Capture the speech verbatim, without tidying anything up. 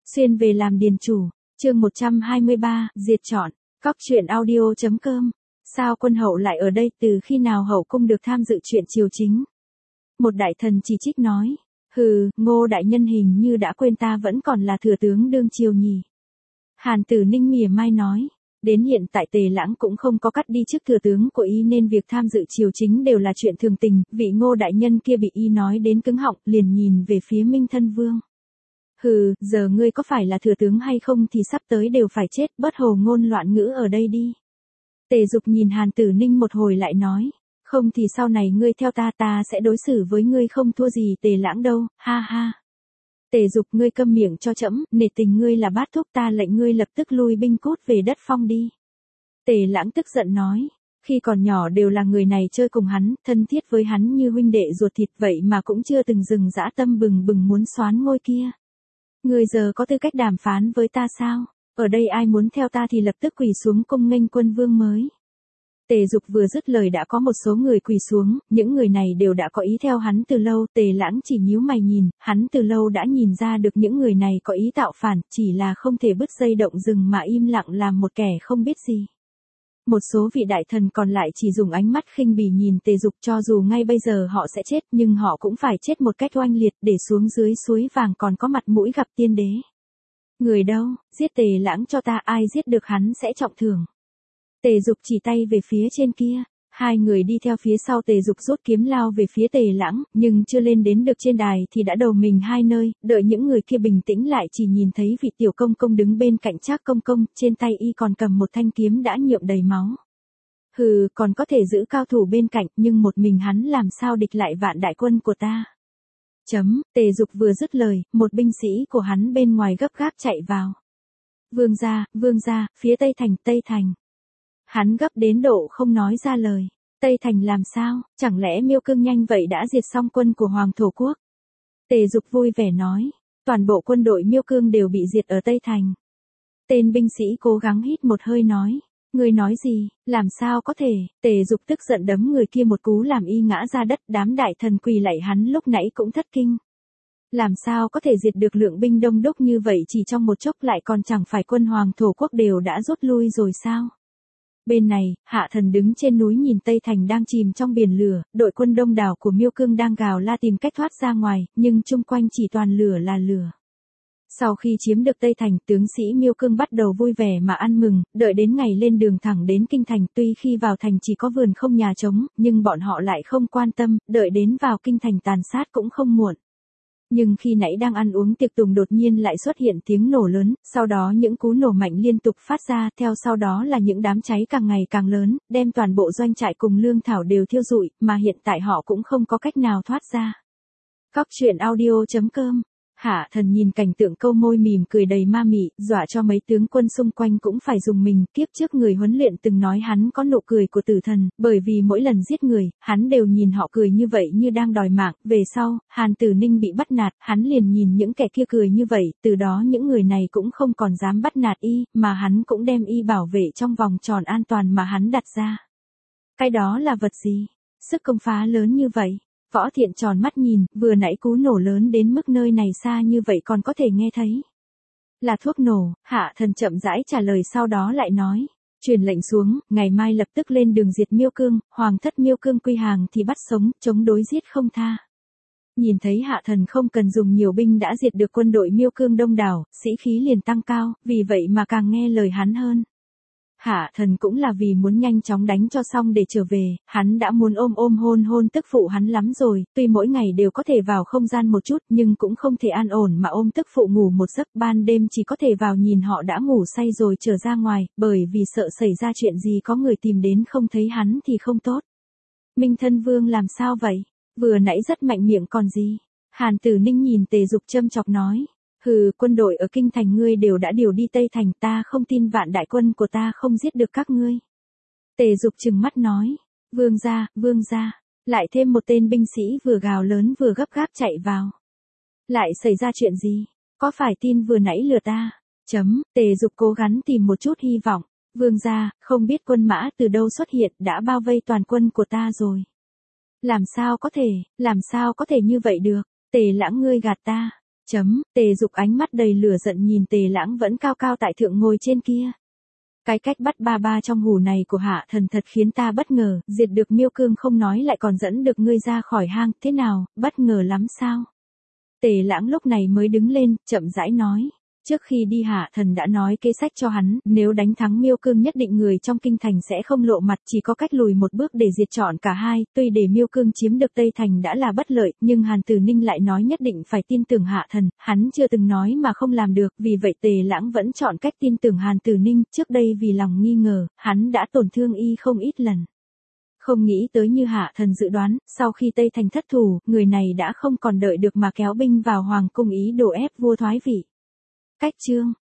Xuyên về làm điền chủ, chương một trăm hai mươi ba, diệt chọn, cóc truyện audio chấm com. Sao quân hậu lại ở đây, từ khi nào hậu cung được tham dự chuyện triều chính? Một đại thần chỉ trích nói, hừ, Ngô đại nhân hình như đã quên ta vẫn còn là thừa tướng đương triều nhỉ. Hàn Tử Ninh mỉa mai nói, đến hiện tại Tề Lãng cũng không có cắt đi chức thừa tướng của y nên việc tham dự triều chính đều là chuyện thường tình, vị Ngô đại nhân kia bị y nói đến cứng họng, liền nhìn về phía Minh Thân Vương. Hừ, giờ ngươi có phải là thừa tướng hay không thì sắp tới đều phải chết, bớt hồ ngôn loạn ngữ ở đây đi. Tề Dục nhìn Hàn Tử Ninh một hồi lại nói, không thì sau này ngươi theo ta ta sẽ đối xử với ngươi không thua gì Tề Lãng đâu, ha ha. Tề Dục, ngươi câm miệng cho trẫm, nể tình ngươi là bát thúc, ta lệnh ngươi lập tức lui binh cút về đất Phong đi. Tề Lãng tức giận nói, khi còn nhỏ đều là người này chơi cùng hắn, thân thiết với hắn như huynh đệ ruột thịt, vậy mà cũng chưa từng dừng dã tâm bừng bừng muốn soán ngôi kia. Ngươi giờ có tư cách đàm phán với ta sao? Ở đây ai muốn theo ta thì lập tức quỳ xuống cung nghênh quân vương mới. Tề Dục vừa dứt lời đã có một số người quỳ xuống, những người này đều đã có ý theo hắn từ lâu. Tề Lãng chỉ nhíu mày nhìn, hắn từ lâu đã nhìn ra được những người này có ý tạo phản, chỉ là không thể bứt dây động rừng mà im lặng làm một kẻ không biết gì. Một số vị đại thần còn lại chỉ dùng ánh mắt khinh bỉ nhìn Tề Dục, cho dù ngay bây giờ họ sẽ chết nhưng họ cũng phải chết một cách oanh liệt, để xuống dưới suối vàng còn có mặt mũi gặp tiên đế. Người đâu, giết Tề Lãng cho ta, ai giết được hắn sẽ trọng thưởng. Tề Dục chỉ tay về phía trên kia, hai người đi theo phía sau Tề Dục rút kiếm lao về phía Tề Lãng, nhưng chưa lên đến được trên đài thì đã đầu mình hai nơi, đợi những người kia bình tĩnh lại chỉ nhìn thấy vị tiểu công công đứng bên cạnh Trác công công, trên tay y còn cầm một thanh kiếm đã nhuộm đầy máu. Hừ, còn có thể giữ cao thủ bên cạnh, nhưng một mình hắn làm sao địch lại vạn đại quân của ta. Chấm, Tề Dục vừa dứt lời, một binh sĩ của hắn bên ngoài gấp gáp chạy vào. Vương gia, vương gia, phía Tây Thành, Tây Thành. Hắn gấp đến độ không nói ra lời. Tây Thành làm sao, chẳng lẽ Miêu Cương nhanh vậy đã diệt xong quân của Hoàng Thổ Quốc? Tề Dục vui vẻ nói, toàn bộ quân đội Miêu Cương đều bị diệt ở Tây Thành. Tên binh sĩ cố gắng hít một hơi nói, ngươi nói gì, làm sao có thể? Tề Dục tức giận đấm người kia một cú làm y ngã ra đất, đám đại thần quỳ lạy hắn lúc nãy cũng thất kinh. Làm sao có thể diệt được lượng binh đông đúc như vậy chỉ trong một chốc, lại còn chẳng phải quân Hoàng Thổ Quốc đều đã rút lui rồi sao? Bên này, Hạ Thần đứng trên núi nhìn Tây Thành đang chìm trong biển lửa, đội quân đông đảo của Miêu Cương đang gào la tìm cách thoát ra ngoài, nhưng chung quanh chỉ toàn lửa là lửa. Sau khi chiếm được Tây Thành, tướng sĩ Miêu Cương bắt đầu vui vẻ mà ăn mừng, đợi đến ngày lên đường thẳng đến Kinh Thành, tuy khi vào thành chỉ có vườn không nhà trống, nhưng bọn họ lại không quan tâm, đợi đến vào Kinh Thành tàn sát cũng không muộn. Nhưng khi nãy đang ăn uống tiệc tùng đột nhiên lại xuất hiện tiếng nổ lớn, sau đó những cú nổ mạnh liên tục phát ra, theo sau đó là những đám cháy càng ngày càng lớn, đem toàn bộ doanh trại cùng lương thảo đều thiêu rụi, mà hiện tại họ cũng không có cách nào thoát ra. Cóc truyện audio chấm com. Hạ Thần nhìn cảnh tượng câu môi mỉm cười đầy ma mị, dọa cho mấy tướng quân xung quanh cũng phải dùng mình. Kiếp trước người huấn luyện từng nói hắn có nụ cười của tử thần, bởi vì mỗi lần giết người, hắn đều nhìn họ cười như vậy như đang đòi mạng. Về sau, Hàn Tử Ninh bị bắt nạt, hắn liền nhìn những kẻ kia cười như vậy, từ đó những người này cũng không còn dám bắt nạt y, mà hắn cũng đem y bảo vệ trong vòng tròn an toàn mà hắn đặt ra. Cái đó là vật gì? Sức công phá lớn như vậy? Võ Thiện tròn mắt nhìn, vừa nãy cú nổ lớn đến mức nơi này xa như vậy còn có thể nghe thấy. Là thuốc nổ, Hạ Thần chậm rãi trả lời, sau đó lại nói, truyền lệnh xuống, ngày mai lập tức lên đường diệt Miêu Cương, hoàng thất Miêu Cương quy hàng thì bắt sống, chống đối giết không tha. Nhìn thấy Hạ Thần không cần dùng nhiều binh đã diệt được quân đội Miêu Cương đông đảo, sĩ khí liền tăng cao, vì vậy mà càng nghe lời hắn hơn. Hạ Thần cũng là vì muốn nhanh chóng đánh cho xong để trở về, hắn đã muốn ôm ôm hôn hôn tức phụ hắn lắm rồi, tuy mỗi ngày đều có thể vào không gian một chút nhưng cũng không thể an ổn mà ôm tức phụ ngủ một giấc, ban đêm chỉ có thể vào nhìn họ đã ngủ say rồi trở ra ngoài, bởi vì sợ xảy ra chuyện gì có người tìm đến không thấy hắn thì không tốt. Minh Thân Vương làm sao vậy? Vừa nãy rất mạnh miệng còn gì? Hàn Tử Ninh nhìn Tề Dục châm chọc nói. Hừ, quân đội ở Kinh Thành ngươi đều đã điều đi Tây Thành, ta không tin vạn đại quân của ta không giết được các ngươi. Tề Dục trừng mắt nói, vương gia, vương gia, lại thêm một tên binh sĩ vừa gào lớn vừa gấp gáp chạy vào. Lại xảy ra chuyện gì? Có phải tin vừa nãy lừa ta? Chấm, Tề Dục cố gắng tìm một chút hy vọng. Vương gia, không biết quân mã từ đâu xuất hiện đã bao vây toàn quân của ta rồi. Làm sao có thể, làm sao có thể như vậy được? Tề Lãng ngươi gạt ta. Chấm, Tề Dục ánh mắt đầy lửa giận nhìn Tề Lãng vẫn cao cao tại thượng ngồi trên kia. Cái cách bắt ba ba trong hủ này của Hạ Thần thật khiến ta bất ngờ, diệt được Miêu Cương không nói lại còn dẫn được ngươi ra khỏi hang, thế nào, bất ngờ lắm sao? Tề Lãng lúc này mới đứng lên, chậm rãi nói. Trước khi đi Hạ Thần đã nói kế sách cho hắn, nếu đánh thắng Miêu Cương nhất định người trong kinh thành sẽ không lộ mặt, chỉ có cách lùi một bước để diệt trọn cả hai, tuy để Miêu Cương chiếm được Tây Thành đã là bất lợi, nhưng Hàn Tử Ninh lại nói nhất định phải tin tưởng Hạ Thần, hắn chưa từng nói mà không làm được, vì vậy Tề Lãng vẫn chọn cách tin tưởng Hàn Tử Ninh, trước đây vì lòng nghi ngờ, hắn đã tổn thương y không ít lần. Không nghĩ tới như Hạ Thần dự đoán, sau khi Tây Thành thất thủ, người này đã không còn đợi được mà kéo binh vào hoàng cung ý đồ ép vua thoái vị. Cách chương